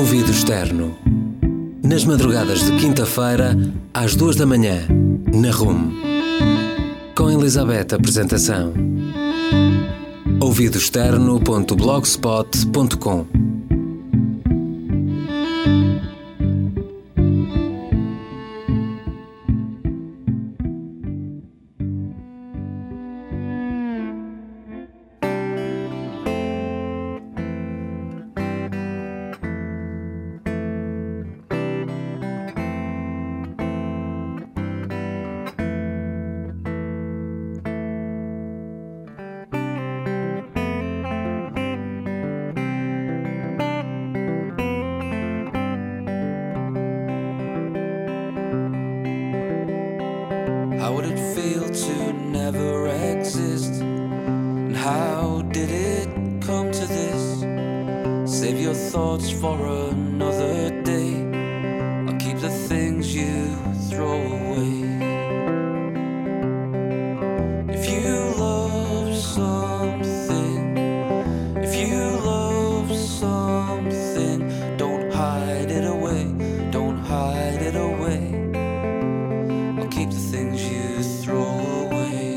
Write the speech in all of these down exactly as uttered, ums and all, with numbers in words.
Ouvido externo. Nas madrugadas de quinta-feira, às duas da manhã, na R U M. Com Elizabeth Apresentação. ouvido externo ponto blogspot ponto com. How would it feel to never exist? And how did it come to this? Save your thoughts for another day. I'll keep the things you throw away. If you love something, if you love something, don't hide it away, don't hide it away. I'll keep the things you throw away.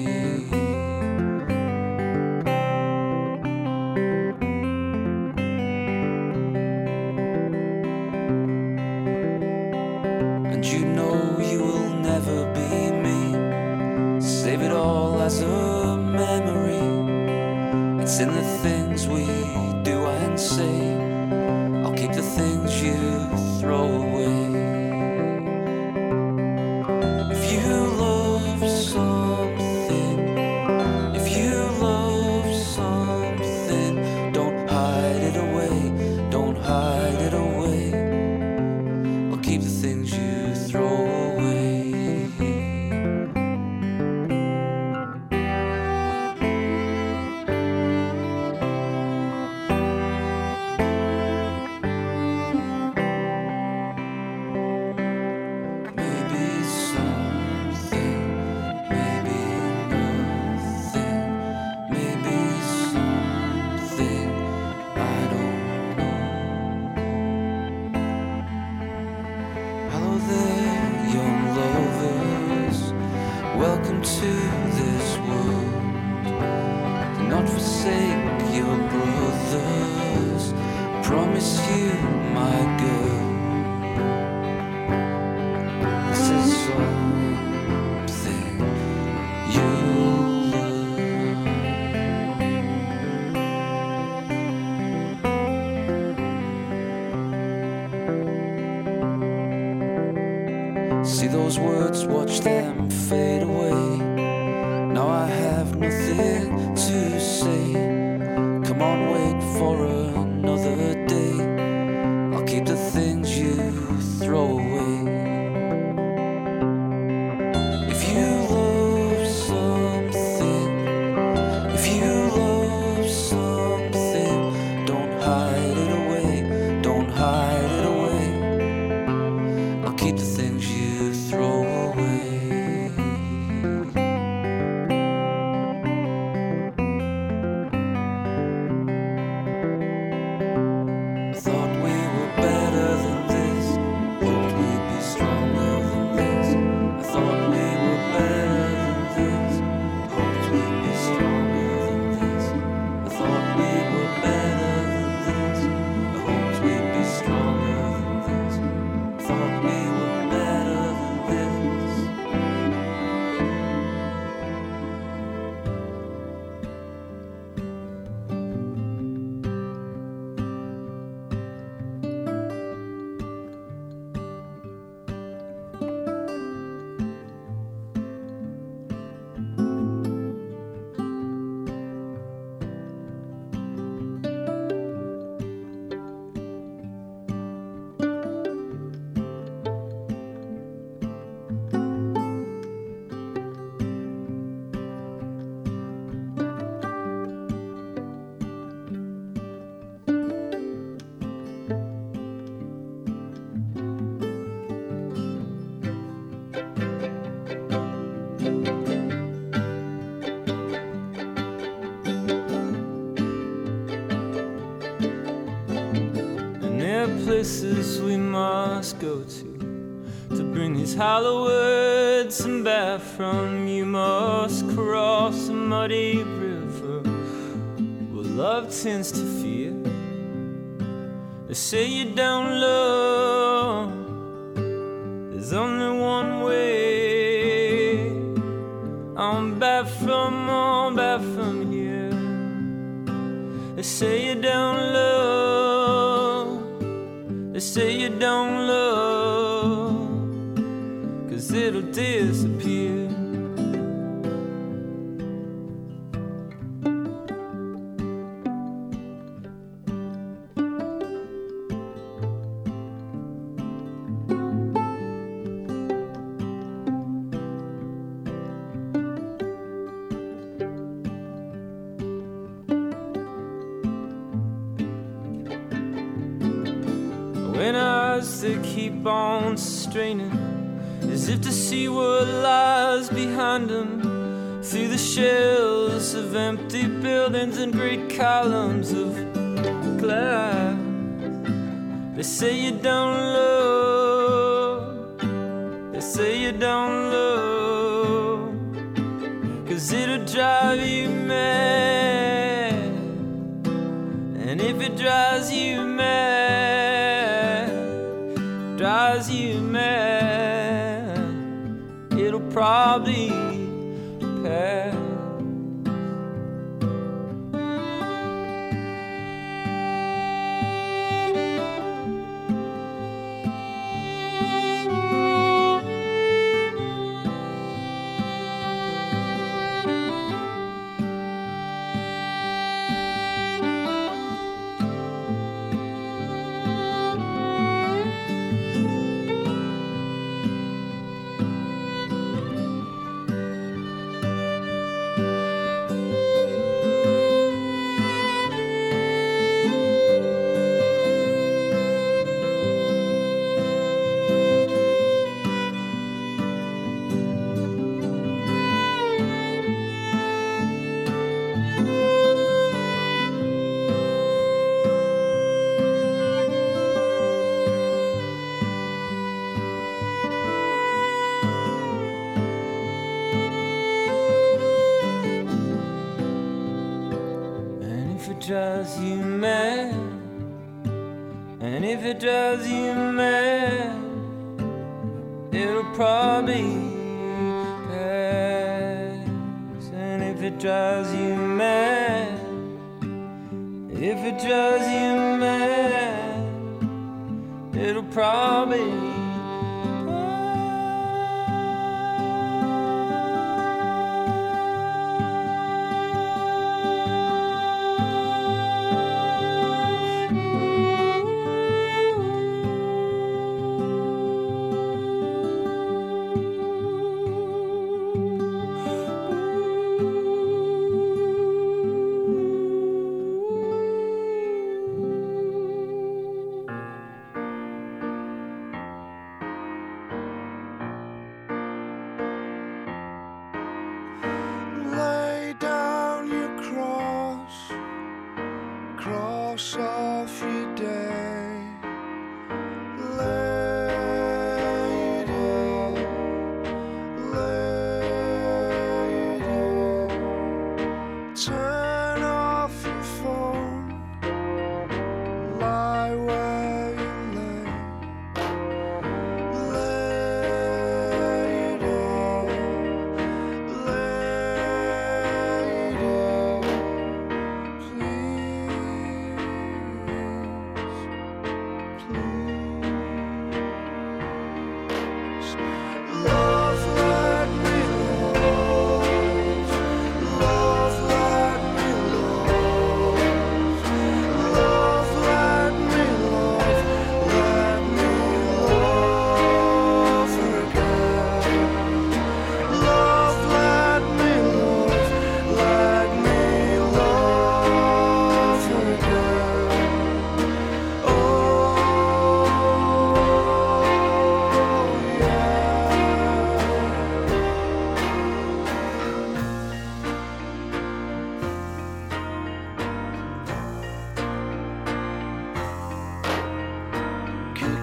And you know you will never be me. Save it all as a memory. It's in the things we do and say. I'll keep the things you throw away. If you love something, if you love something, don't hide it away, don't hide it away. I'll keep the things you throw away. Maybe something, maybe nothing, maybe something, I don't know. Hello there, young lovers, welcome to this world. Do not forsake your brothers, I promise you, my girl. This is something you'll learn. See those words, watch them fade away. Now I have nothing to say. Come on, wait for another day. I'll keep the things you throw away. If you love something, if you love something, don't hide it away, don't hide it away. I'll keep the things you throw away. there places we must go to to bring these hollow words and back from. You must cross a muddy river where love tends to fear. They say you don't love, there's only one way. I'm back from, I'm back from here. They say you don't love, they say you don't love, 'cause it'll disappear. When eyes they keep on straining, as if to see what lies behind them, through the shells of empty buildings and great columns of glass. They say you don't love, they say you don't love, 'cause it'll drive you mad. And if it drives you mad, drives you mad, it'll probably pass. Drives you mad, and if it drives you mad, it'll probably pass. And if it drives you mad, if it drives you mad, it'll probably Love, let me love.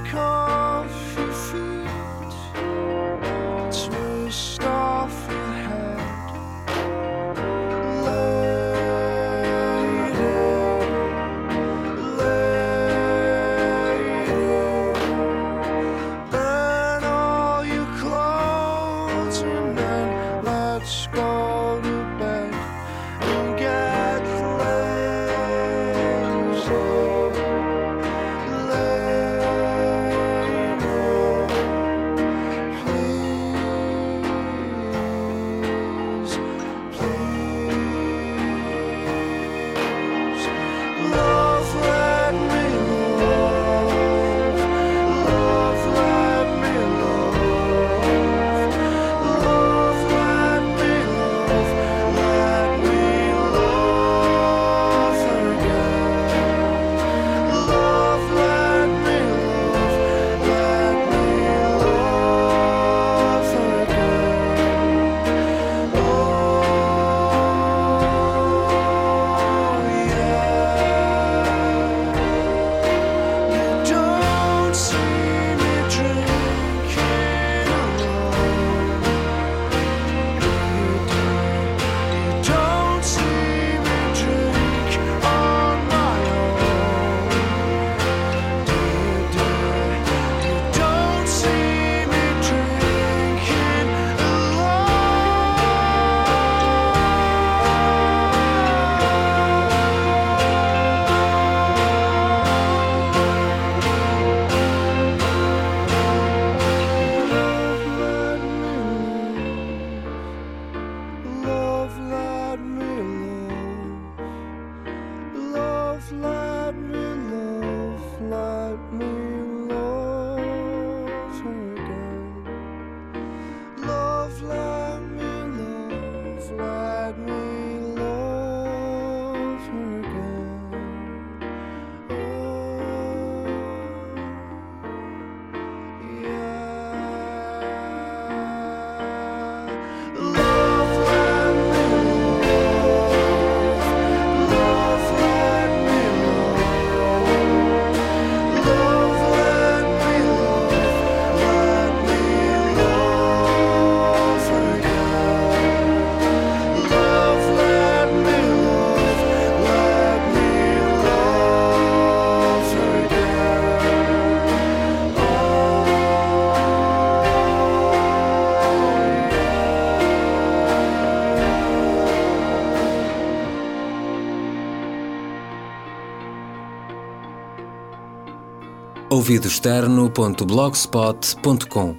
ouvido externo ponto blogspot ponto com.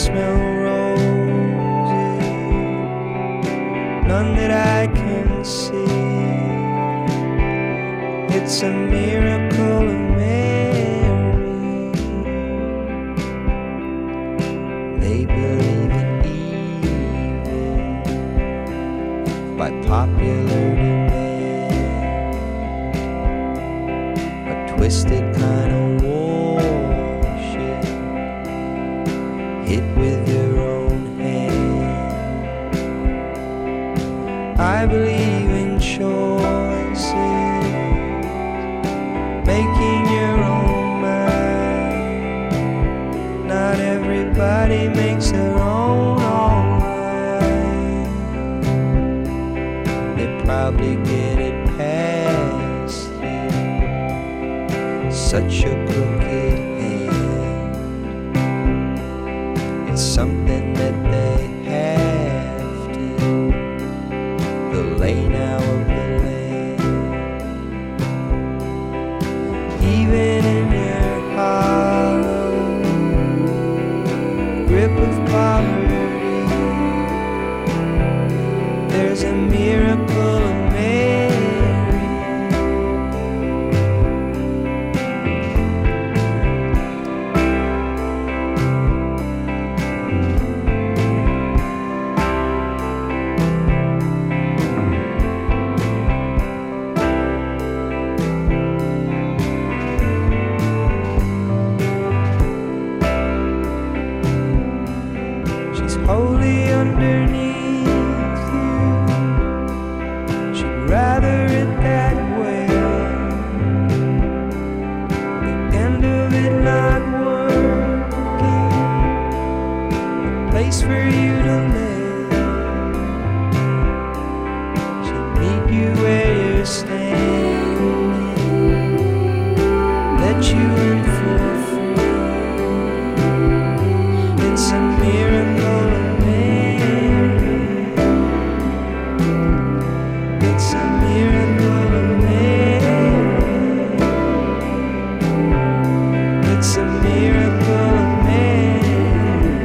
smell roses, none that I can see. It's a miracle of Mary. They believe in evil by popular demand, a twisted kind of warship hit with your own hand. I believe in choices, making your own mind. Not everybody makes their own alright. They probably get it past you, such a crooked hand. It's something that they have to, the lay now of the land. Even in your hollow grip of poverty, there's a miracle of Mary. She's wholly underneath you. She'd rather it that way. The end of it not working, a place for you to live. She'll meet you where you're standing, let you in for free. It's a miracle of Mary. It's a miracle of Mary. It's a miracle of Mary.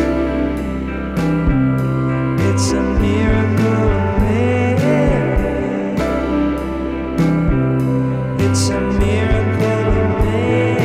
It's a miracle of Mary. It's a miracle of Mary.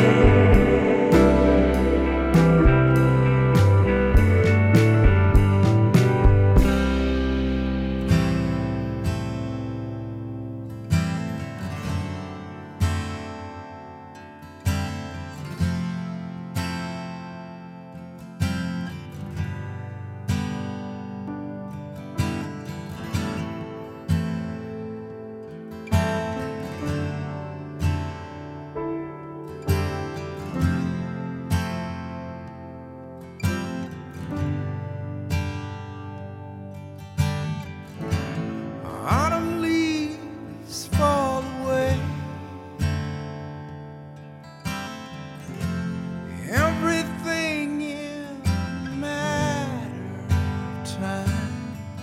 Autumn leaves fall away. Everything in a matter of time.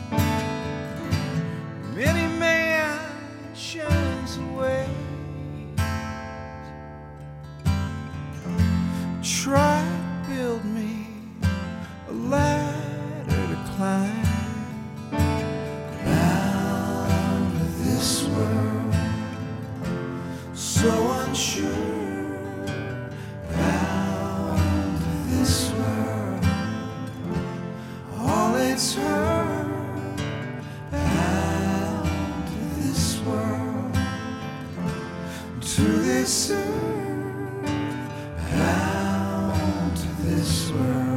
Many mansions away. Try to build me a ladder to climb. This world, so unsure, bound to this world, all it's hurt, bound to this world, to this earth, bound to this world.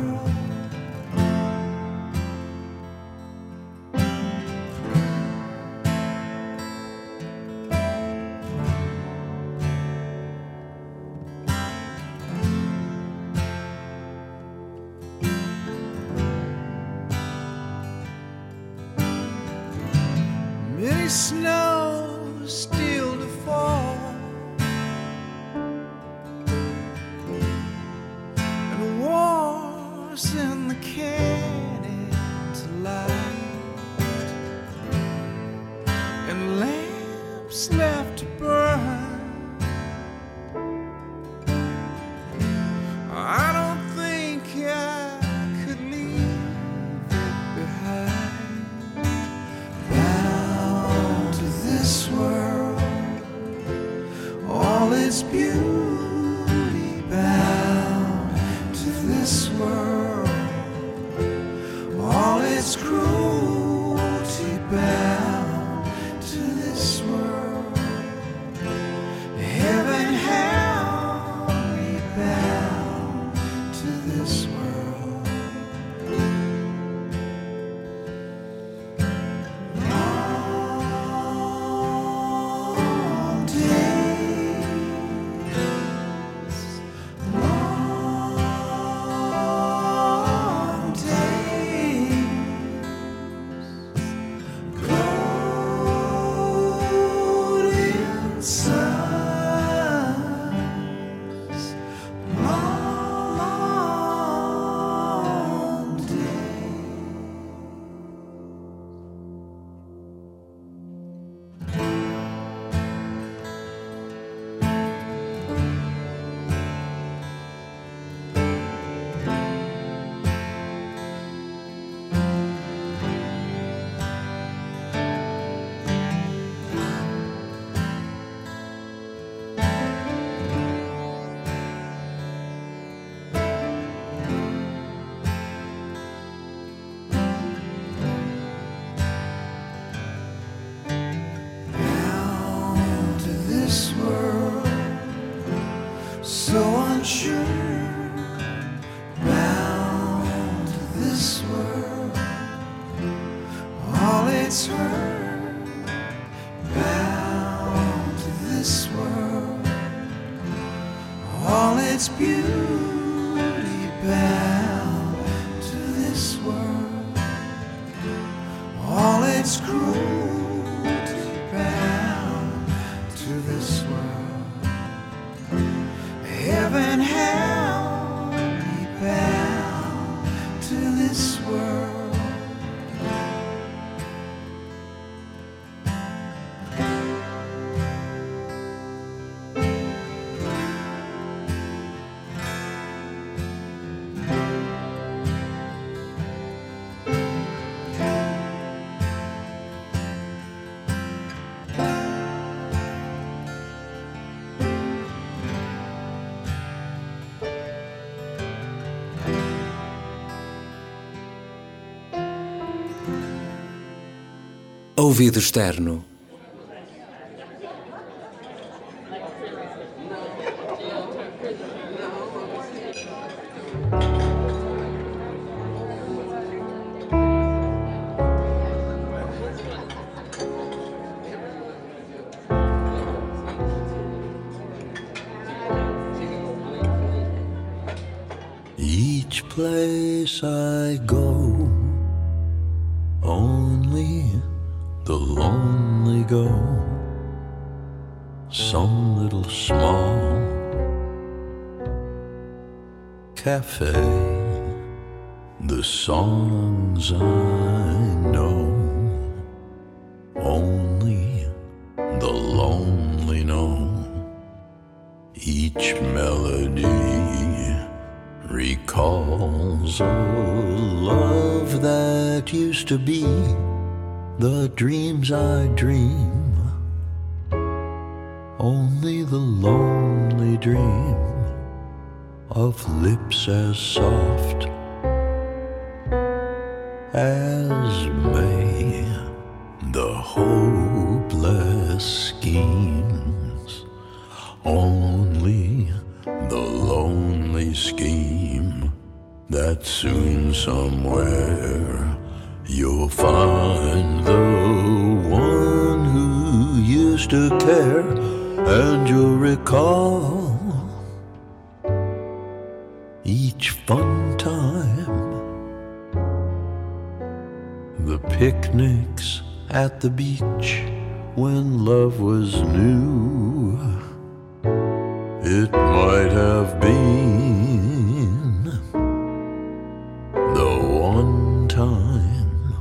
Many snows still to fall, and wars in the canyons light, and lamps left to burn. I don't think I could its cruelty bound to this world. Heaven held me bound to this world. Long days, long days, cold inside, long days. Bound to this world, so unsure. Bound to this world, all its hurt. Bound to this world, all its beauty. Bound to this world, all its cruelty. Bound to this world. Heaven held me bound to this world. Ouvido externo. Each place I go, only the lonely go. Some little small cafe, the songs I know, only the lonely know. Each melody recalls a love that used to be, the dreams I dream, only the lonely dream of lips as soft as May, the hopeless schemes, only the lonely scheme that soon somewhere you'll find the one who used to care, and you'll recall each fun time, the picnics at the beach when love was new. It might have been the one time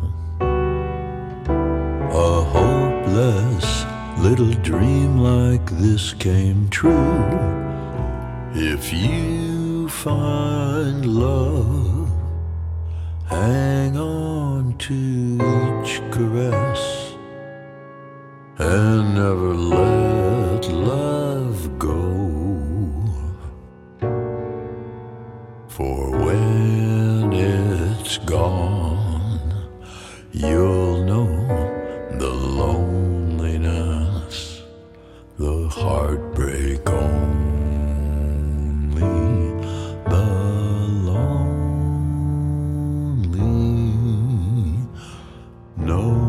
a hopeless little dream like this came true. If you find love, hang on to each caress and never let love go. For when it's gone, you'll know the loneliness, the heartbreak only, the lonely know.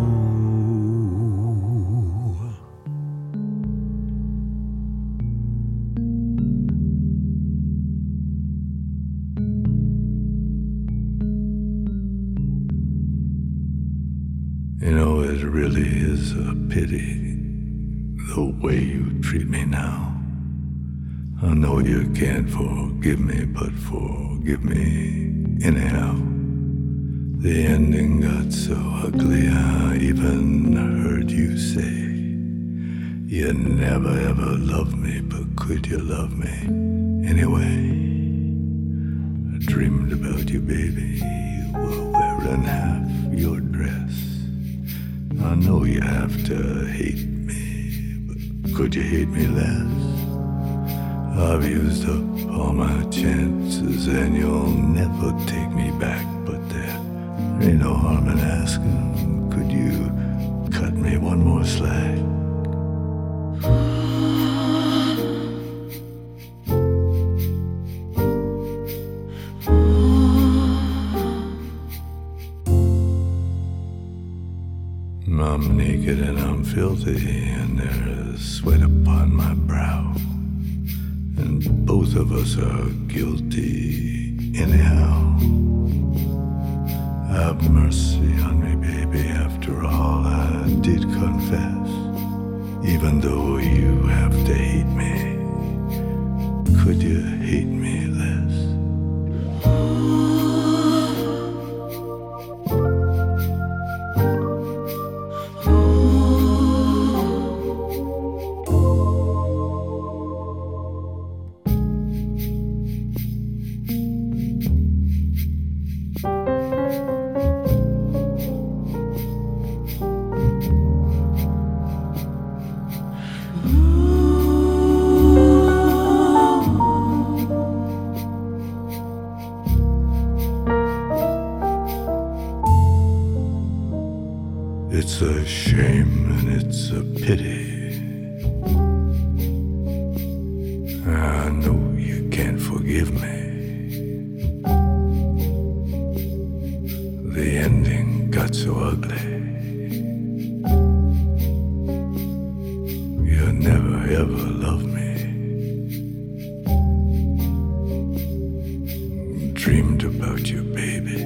You know, it really is a pity the way you treat me now. I know you can't forgive me, but forgive me anyhow. The ending got so ugly, I even heard you say you never ever loved me, but could you love me anyway? I dreamed about you, baby. You were wearing half your dress. I know you have to hate me, but could you hate me less? I've used up all my chances and you'll never take me back, but there ain't no harm in asking. Could you cut me one more slack? I'm naked and I'm filthy, and there is sweat upon my brow, and both of us are guilty anyhow. Have mercy on me, baby. After all, I did confess, even though you have to hate me. Could you hate me less? It's a shame and it's a pity. I know you can't forgive me. The ending got so ugly. You never ever loved me. Dreamed about you, baby.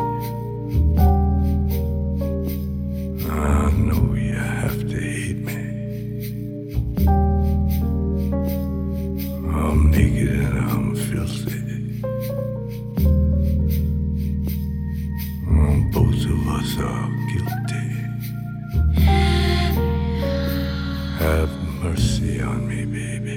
I know you have to hate me. I'm naked and I'm filthy. Both of us are guilty. Have mercy on me, baby.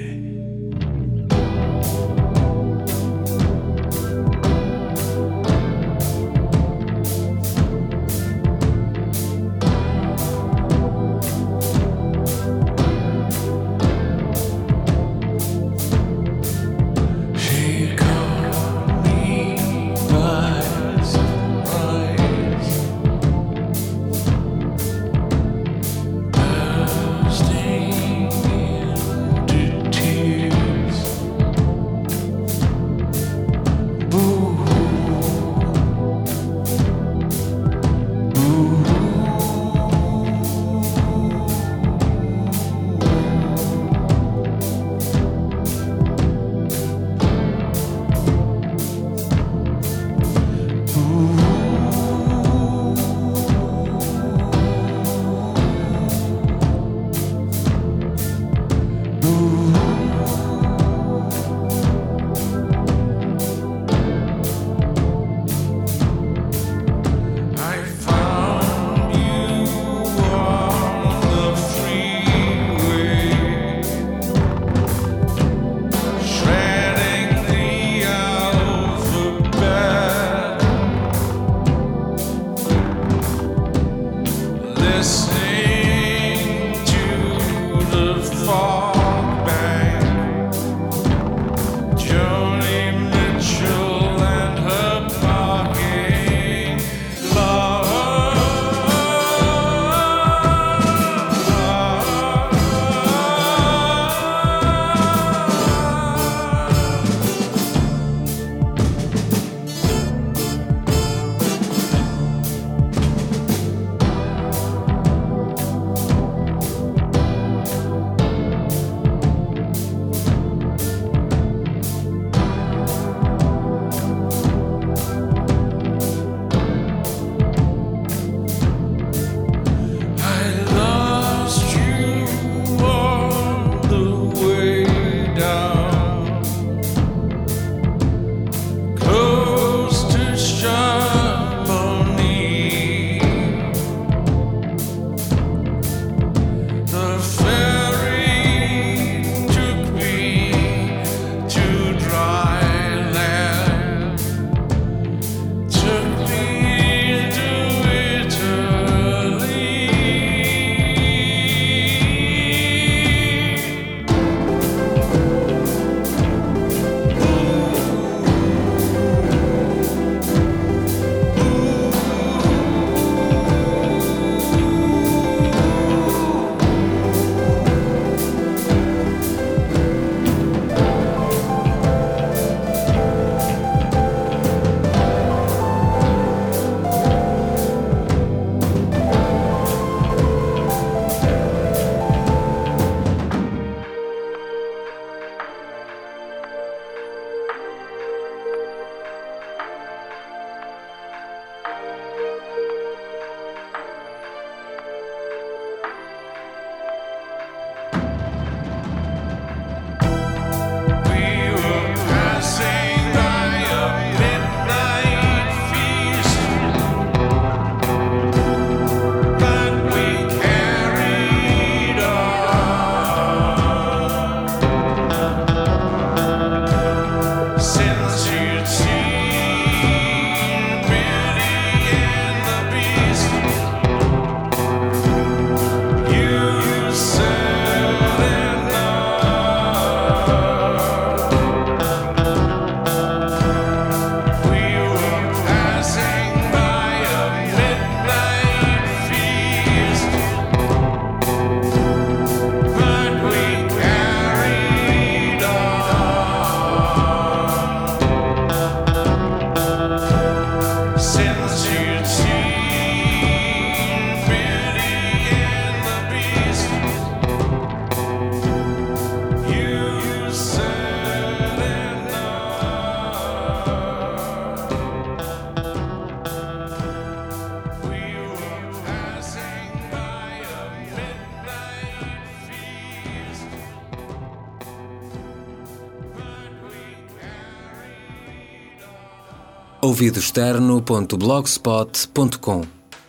ouvido externo ponto blogspot ponto com.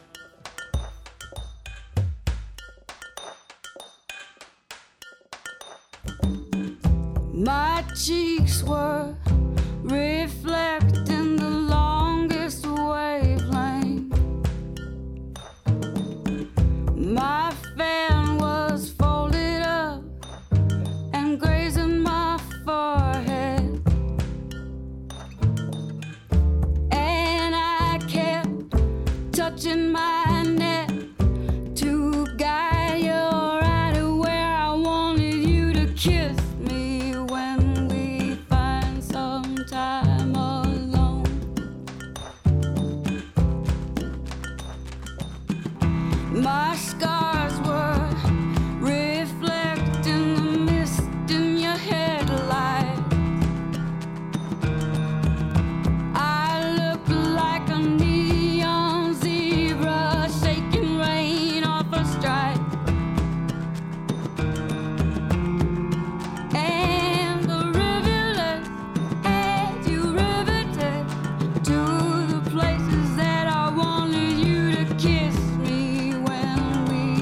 My cheeks were reflecting the longest wavelength. My fan was folded up and grazing my forehead, and I kept touching my neck to guide you right to where I wanted you to kiss me when we find some time alone. My scars were reflecting the mist in your headlight. I looked like a neon zebra shaking rain off a stripe. And the rivulet had you riveted to the places that I wanted you to kiss me when we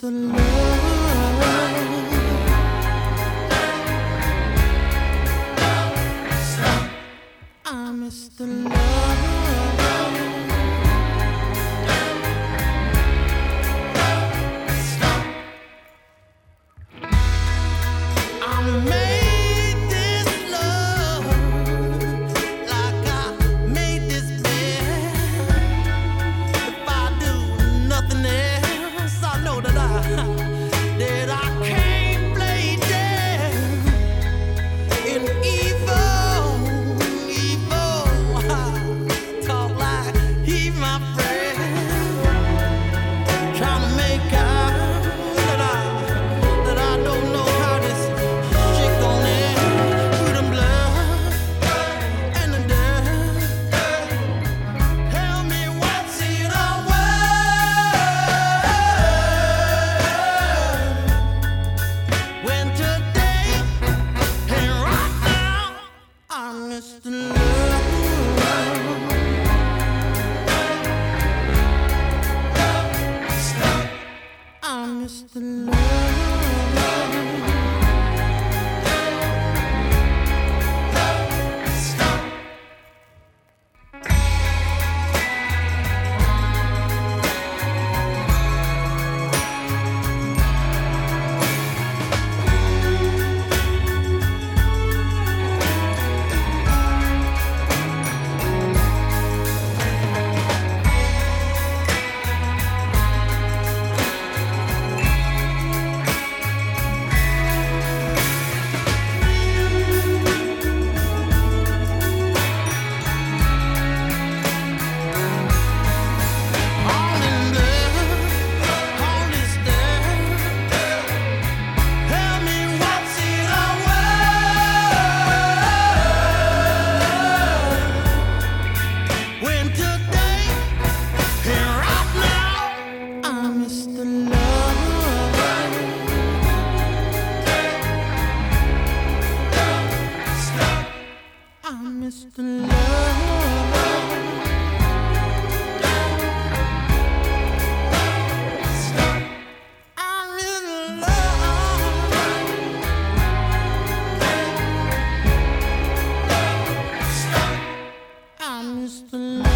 the love. I miss the love. I made this love like I made this bed. If I do nothing else, I know that I that I can't play dead in evil, evil. Talk like he my friend, trying to make out that I that I don't know how this shit gon' end. Through the blood and the dirt, tell me what's it all worth when today and right now I miss the love. I miss the love. All in love, all is there. Tell me what's it all worth when today and right now I miss the love. I miss the love. I'm in love. I miss the love.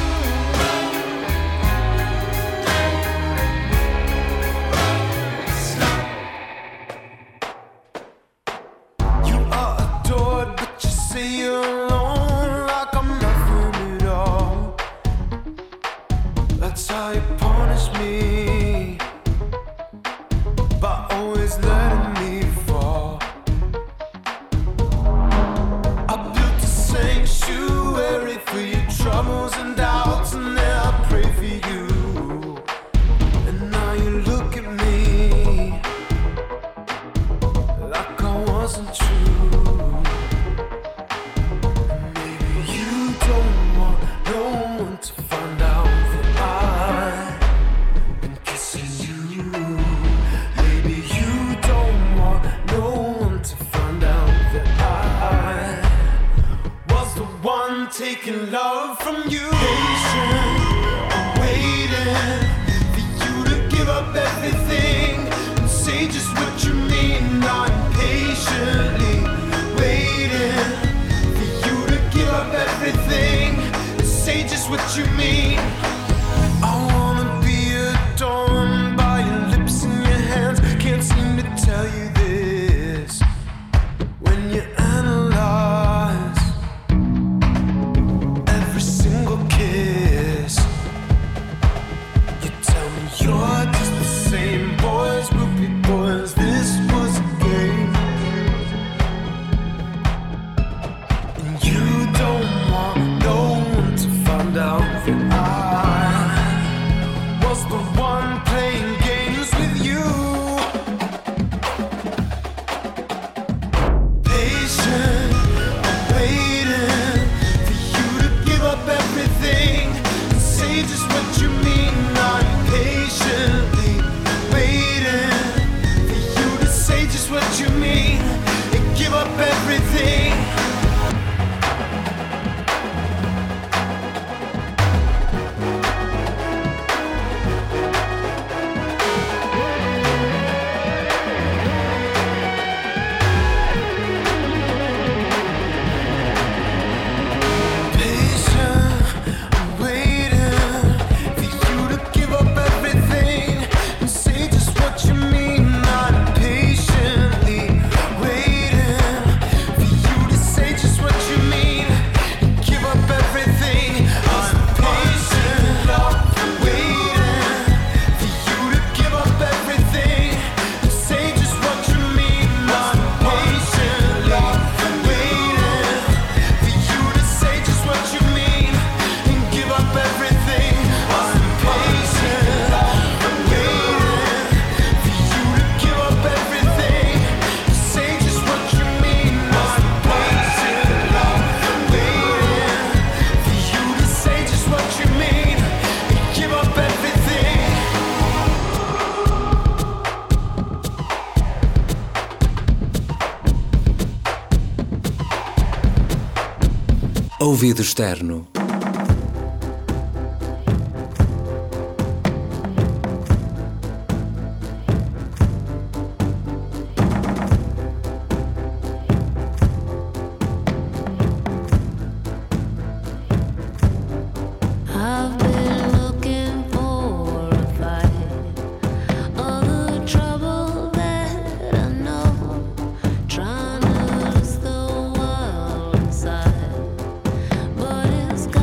You are adored, but you say you're alone like I'm nothing at all. That's how you punish me by always letting me fall. I built a sanctuary for your troubles and doubts, and then I pray for you. And now you look at me like I wasn't true. Maybe you don't want no one to find out that I've been kissing you. Maybe you don't Ouvido externo. I've been looking for a fight, all the trouble that I know, trying to lose the world inside, but it's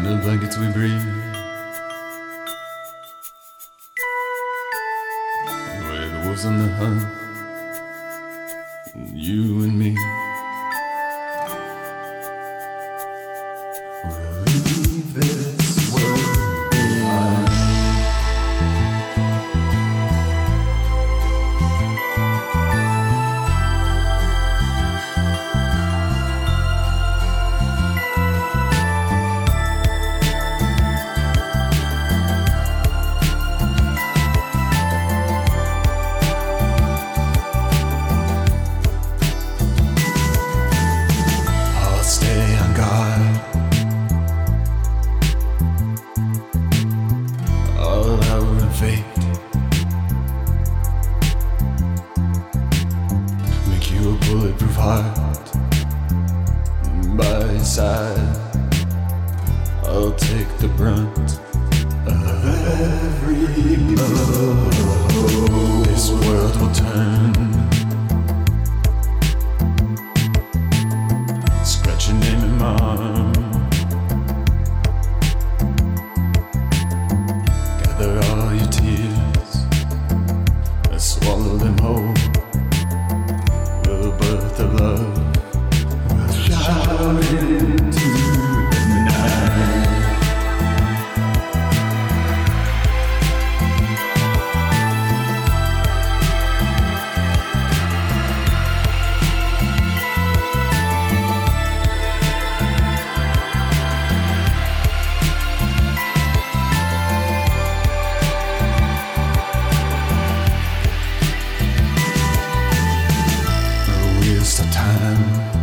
under blankets we breathe. Where the wolves on the hunt, you and me. We'll leave this world behind. I'll stay on guard. I'll elevate. Make you a bulletproof heart. By your side, I'll take the brunt of every blow. This world will turn. Scratch your name in my arm. Gather all your tears and swallow them whole. We'll birth the love. We'll shout into the night. No waste of time.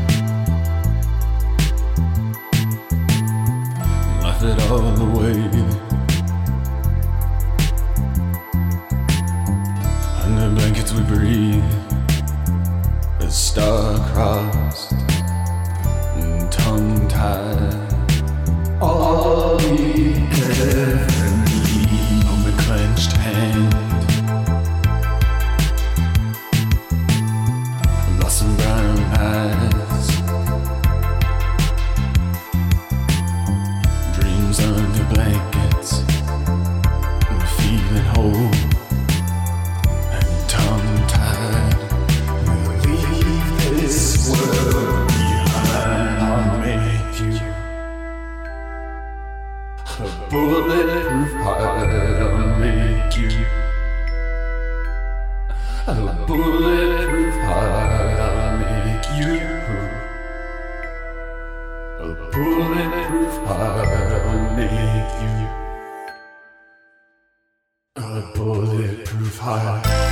Laugh it all away. Under blankets we breathe. A star-crossed and tongue-tied. All we ever need. On the clenched hand. Lost in brown eyes. Dreams under blankets. And feeling whole. And tongue-tied. We'll leave this world behind. I'll make you a bulletproof heart. I'll make you a bulletproof heart. I'll make you a bulletproof heart. I'll make you a bulletproof heart.